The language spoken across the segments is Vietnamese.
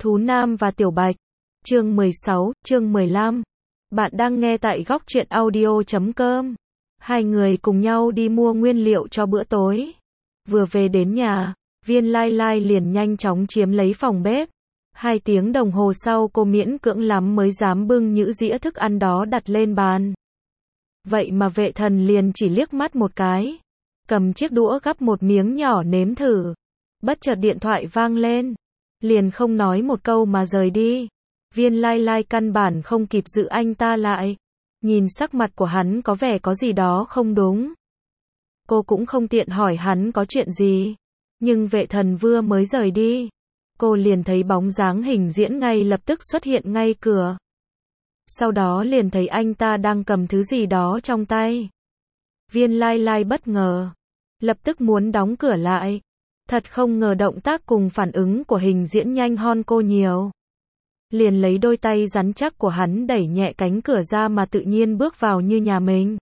Thú Nam và Tiểu Bạch. Chương 16, chương 15. Bạn đang nghe tại góc truyện audio.com. Hai người cùng nhau đi mua nguyên liệu cho bữa tối. Vừa về đến nhà, Viên Lai Lai liền nhanh chóng chiếm lấy phòng bếp. 2 tiếng đồng hồ sau cô miễn cưỡng lắm mới dám bưng những dĩa thức ăn đó đặt lên bàn. Vậy mà Vệ Thần liền chỉ liếc mắt một cái, cầm chiếc đũa gắp một miếng nhỏ nếm thử. Bất chợt điện thoại vang lên, liền không nói một câu mà rời đi. Viên Lai Lai căn bản không kịp giữ anh ta lại. Nhìn sắc mặt của hắn có vẻ có gì đó không đúng. Cô cũng không tiện hỏi hắn có chuyện gì. Nhưng Vệ Thần vừa mới rời đi, cô liền thấy bóng dáng Hình Diễn ngay lập tức xuất hiện ngay cửa. Sau đó liền thấy anh ta đang cầm thứ gì đó trong tay. Viên Lai Lai bất ngờ, lập tức muốn đóng cửa lại. Thật không ngờ động tác cùng phản ứng của Hình Diễn nhanh hơn cô nhiều. Liền lấy đôi tay rắn chắc của hắn đẩy nhẹ cánh cửa ra mà tự nhiên bước vào như nhà mình.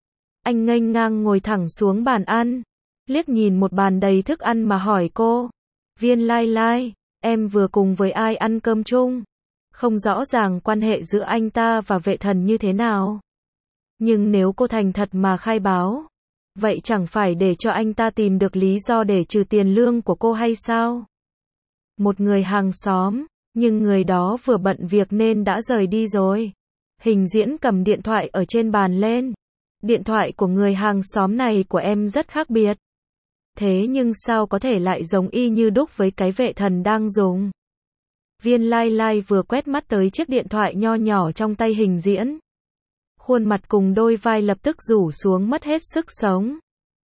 Anh nghênh ngang ngồi thẳng xuống bàn ăn, liếc nhìn một bàn đầy thức ăn mà hỏi cô: Viên Lai Lai, em vừa cùng với ai ăn cơm chung? Không rõ ràng quan hệ giữa anh ta và Vệ Thần như thế nào. Nhưng nếu cô thành thật mà khai báo, vậy chẳng phải để cho anh ta tìm được lý do để trừ tiền lương của cô hay sao? Một người hàng xóm, nhưng người đó vừa bận việc nên đã rời đi rồi. Hình Diễn cầm điện thoại ở trên bàn lên. Điện thoại của người hàng xóm này của em rất khác biệt. Thế nhưng sao có thể lại giống y như đúc với cái Vệ Thần đang dùng? Viên Lai Lai vừa quét mắt tới chiếc điện thoại nho nhỏ trong tay Hình Diễn. Khuôn mặt cùng đôi vai lập tức rủ xuống mất hết sức sống.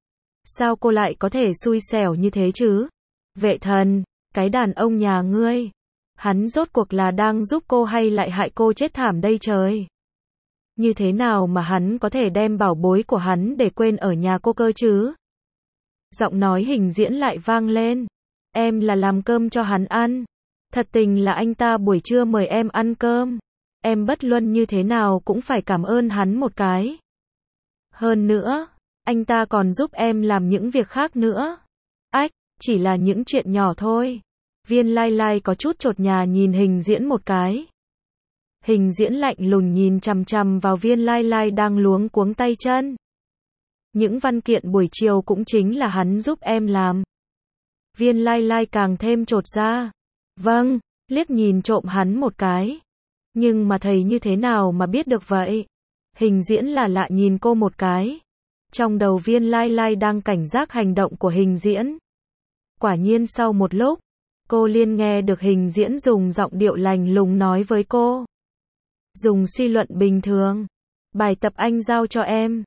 Sao cô lại có thể xui xẻo như thế chứ? Vệ Thần, cái đàn ông nhà ngươi, hắn rốt cuộc là đang giúp cô hay lại hại cô chết thảm đây trời? Như thế nào mà hắn có thể đem bảo bối của hắn để quên ở nhà cô cơ chứ? Giọng nói Hình Diễn lại vang lên. Em là làm cơm cho hắn ăn. Thật tình là anh ta buổi trưa mời em ăn cơm. Em bất luận như thế nào cũng phải cảm ơn hắn một cái. Hơn nữa, anh ta còn giúp em làm những việc khác nữa. Ách, chỉ là những chuyện nhỏ thôi. Viên Lai Lai có chút chột nhà nhìn Hình Diễn một cái. Hình Diễn lạnh lùng nhìn chằm chằm vào Viên Lai Lai đang luống cuống tay chân. Những văn kiện buổi chiều cũng chính là hắn giúp em làm. Viên Lai Lai càng thêm chột ra. Vâng, liếc nhìn trộm hắn một cái. Nhưng mà thầy như thế nào mà biết được vậy? Hình Diễn là lạ nhìn cô một cái. Trong đầu Viên Lai Lai đang cảnh giác hành động của Hình Diễn. Quả nhiên sau một lúc, cô liền nghe được Hình Diễn dùng giọng điệu lạnh lùng nói với cô. Dùng suy luận bình thường. Bài tập anh giao cho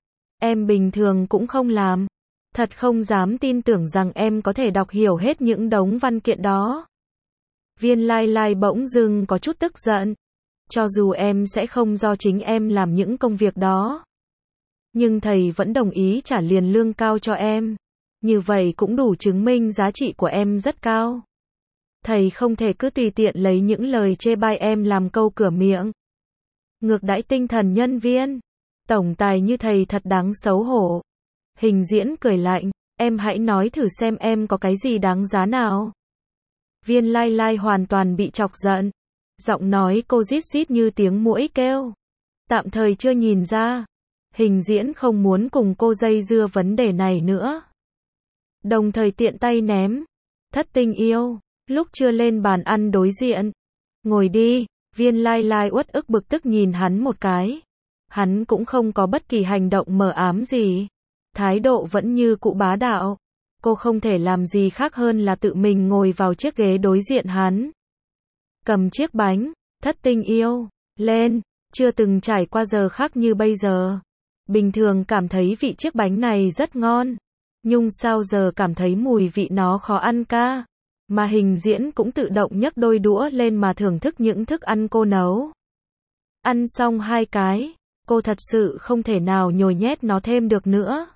em bình thường cũng không làm. Thật không dám tin tưởng rằng em có thể đọc hiểu hết những đống văn kiện đó. Viên Lai Lai bỗng dưng có chút tức giận. Cho dù em sẽ không do chính em làm những công việc đó, nhưng thầy vẫn đồng ý trả liền lương cao cho em. Như vậy cũng đủ chứng minh giá trị của em rất cao. Thầy không thể cứ tùy tiện lấy những lời chê bai em làm câu cửa miệng. Ngược đãi tinh thần nhân viên. Tổng tài như thầy thật đáng xấu hổ. Hình Diễn cười lạnh. Em hãy nói thử xem em có cái gì đáng giá nào. Viên Lai Lai hoàn toàn bị chọc giận. Giọng nói cô rít rít như tiếng muỗi kêu. Tạm thời chưa nhìn ra. Hình Diễn không muốn cùng cô dây dưa vấn đề này nữa. Đồng thời tiện tay ném. Thất tình yêu. Lúc chưa lên bàn ăn đối diện. Ngồi đi. Viên Lai Lai uất ức bực tức nhìn hắn một cái. Hắn cũng không có bất kỳ hành động mờ ám gì. Thái độ vẫn như cũ bá đạo. Cô không thể làm gì khác hơn là tự mình ngồi vào chiếc ghế đối diện hắn. Cầm chiếc bánh, thất tình yêu, lên. Chưa từng trải qua giờ khác như bây giờ. Bình thường cảm thấy vị chiếc bánh này rất ngon. Nhưng sao giờ cảm thấy mùi vị nó khó ăn ca. Mà Hình Diễn cũng tự động nhấc đôi đũa lên mà thưởng thức những thức ăn cô nấu. Ăn xong 2 cái, cô thật sự không thể nào nhồi nhét nó thêm được nữa.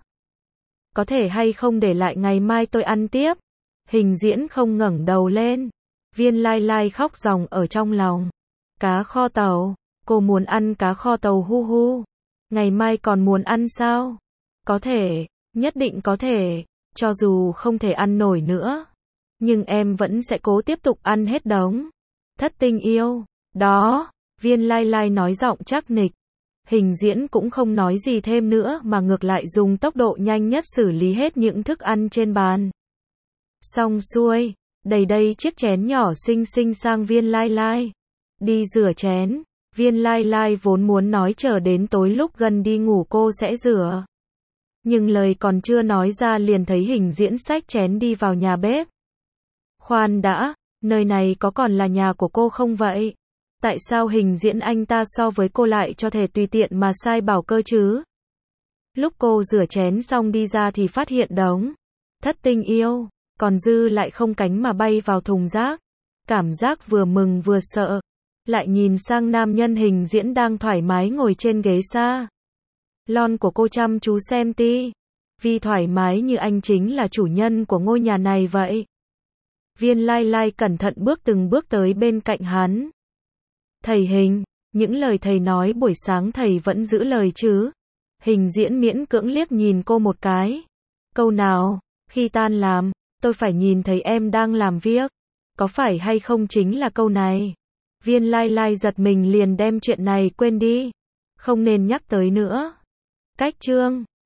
Có thể hay không để lại ngày mai tôi ăn tiếp? Hình Diễn không ngẩng đầu lên. Viên Lai Lai khóc ròng ở trong lòng. Cá kho tàu, cô muốn ăn cá kho tàu hu hu. Ngày mai còn muốn ăn sao? Có thể, nhất định có thể. Cho dù không thể ăn nổi nữa, nhưng em vẫn sẽ cố tiếp tục ăn hết đống. Thất tình yêu. Đó, Viên Lai Lai nói giọng chắc nịch. Hình diễn cũng không nói gì thêm nữa mà ngược lại dùng tốc độ nhanh nhất xử lý hết những thức ăn trên bàn. Xong xuôi, đầy đây chiếc chén nhỏ xinh xinh sang Viên Lai Lai. Đi rửa chén. Viên Lai Lai vốn muốn nói chờ đến tối lúc gần đi ngủ cô sẽ rửa. Nhưng lời còn chưa nói ra liền thấy Hình diễn xách chén đi vào nhà bếp. Khoan đã, nơi này có còn là nhà của cô không vậy? Tại sao Hình diễn anh ta so với cô lại cho thể tùy tiện mà sai bảo cơ chứ? Lúc cô rửa chén xong đi ra thì phát hiện đống thất tình yêu, còn dư lại không cánh mà bay vào thùng rác. Cảm giác vừa mừng vừa sợ. Lại nhìn sang nam nhân Hình diễn đang thoải mái ngồi trên ghế xa lon của cô chăm chú xem vì thoải mái như anh chính là chủ nhân của ngôi nhà này vậy. Viên Lai Lai cẩn thận từng bước tới bên cạnh hắn. Thầy Hình, những lời thầy nói buổi sáng thầy vẫn giữ lời chứ? Hình diễn miễn cưỡng liếc nhìn cô một cái. Câu nào? Khi tan làm, tôi phải nhìn thấy em đang làm việc. Có phải hay không chính là câu này? Viên Lai Lai giật mình liền đem chuyện này quên đi. Không nên nhắc tới nữa. Cách chương